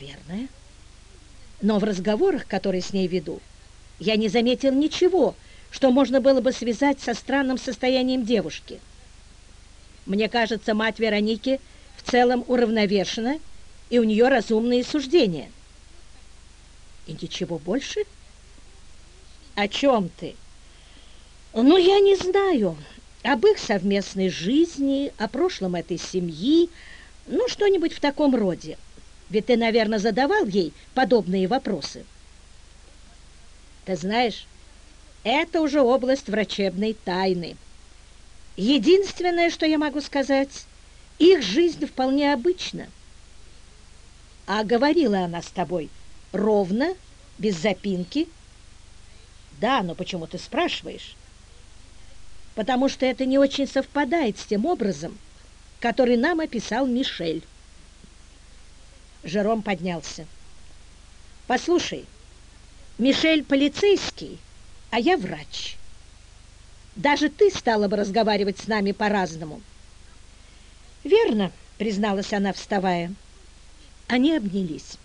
Наверное. Но в разговорах, которые с ней веду, я не заметил ничего, что можно было бы связать со странным состоянием девушки. Мне кажется, мать Вероники в целом уравновешена, и у нее разумные суждения. И ничего больше? О чем ты? Ну, я не знаю. Об их совместной жизни, о прошлом этой семьи, ну, что-нибудь в таком роде. Ведь ты, наверное, задавал ей подобные вопросы. Ты знаешь, это уже область врачебной тайны. Единственное, что я могу сказать, их жизнь вполне обычна. А говорила она с тобой ровно, без запинки? Да, но почему ты спрашиваешь? Потому что это не очень совпадает с тем образом, который нам описал Мишель. Жером поднялся. Послушай, Мишель полицейский, а я врач. Даже ты стала бы разговаривать с нами по-разному. Верно, призналась она, вставая. Они обнялись.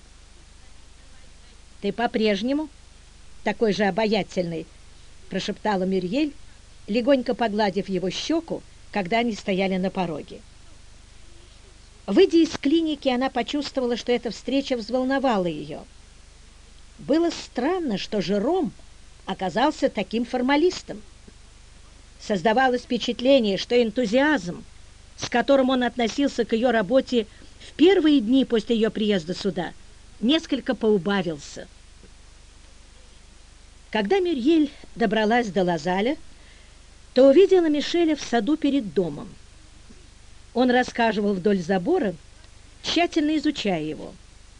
Ты по-прежнему такой же обаятельный, прошептала Мюрьель, легонько погладив его щеку, когда они стояли на пороге. Выйдя из клиники, она почувствовала, что эта встреча взволновала ее. Было странно, что Жером оказался таким формалистом. Создавалось впечатление, что энтузиазм, с которым он относился к ее работе в первые дни после ее приезда сюда, несколько поубавился. Когда Мюрьель добралась до Лазаля, то увидела Мишеля в саду перед домом. Он расхаживал вдоль забора, тщательно изучая его.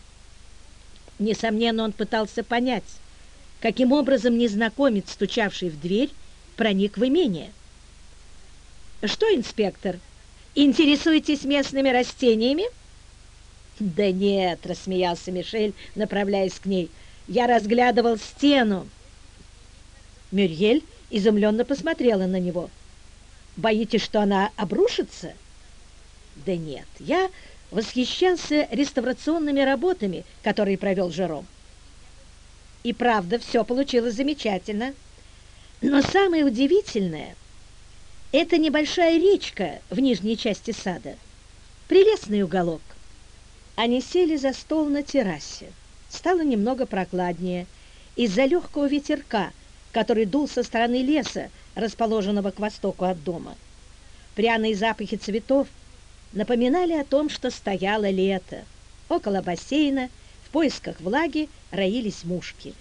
Несомненно, он пытался понять, каким образом незнакомец, стучавший в дверь, проник в имение. «Что, инспектор, интересуетесь местными растениями?» «Да нет», — рассмеялся Мишель, направляясь к ней, — «я разглядывал стену». Мюрьель изумленно посмотрела на него. «Боитесь, что она обрушится?» «Да нет, я восхищался реставрационными работами, которые провел Жером. И правда, все получилось замечательно. Но самое удивительное — это небольшая речка в нижней части сада. Прелестный уголок». Они сели за стол на террасе. Стало немного прохладнее из-за легкого ветерка, который дул со стороны леса, расположенного к востоку от дома. Пряные запахи цветов напоминали о том, что стояло лето. Около бассейна в поисках влаги роились мушки.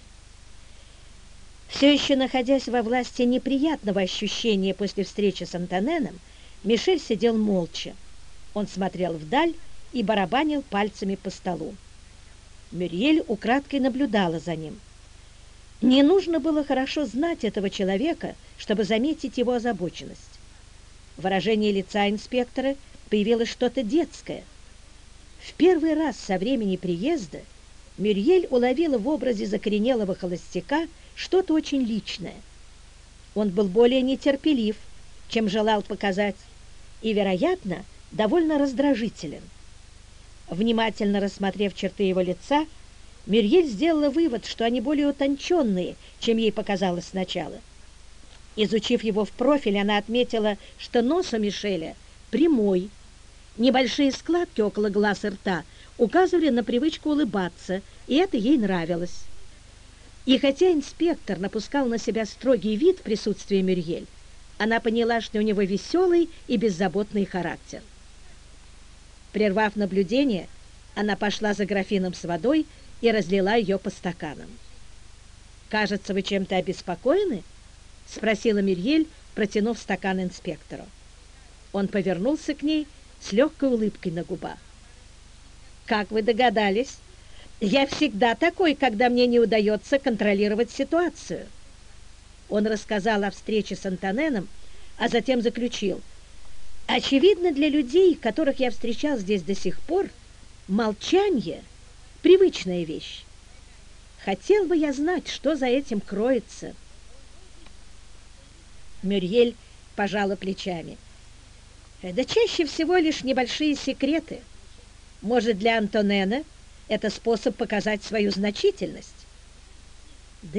Все еще находясь во власти неприятного ощущения после встречи с Антоненом, Мишель сидел молча. Он смотрел вдаль и барабанил пальцами по столу. Мюрьель украдкой наблюдала за ним. Не нужно было хорошо знать этого человека, чтобы заметить его озабоченность. В выражении лица инспектора появилось что-то детское. В первый раз со времени приезда Мюрьель уловила в образе закоренелого холостяка что-то очень личное. Он был более нетерпелив, чем желал показать, и, вероятно, довольно раздражителен. Внимательно рассмотрев черты его лица, Мюрьель сделала вывод, что они более утонченные, чем ей показалось сначала. Изучив его в профиль, она отметила, что нос у Мишеля прямой. Небольшие складки около глаз и рта указывали на привычку улыбаться, и это ей нравилось. И хотя инспектор напускал на себя строгий вид в присутствии Мюрьель, она поняла, что у него веселый и беззаботный характер. Прервав наблюдение, она пошла за графином с водой и разлила ее по стаканам. «Кажется, вы чем-то обеспокоены?» — спросила Мюрьель, протянув стакан инспектору. Он повернулся к ней с легкой улыбкой на губах. «Как вы догадались? Я всегда такой, когда мне не удается контролировать ситуацию». Он рассказал о встрече с Антоненом, а затем заключил: «Очевидно, для людей, которых я встречал здесь до сих пор, молчание — привычная вещь. Хотел бы я знать, что за этим кроется». Мюрьель пожала плечами. «Да чаще всего лишь небольшие секреты. Может, для Антонена Это способ показать свою значительность.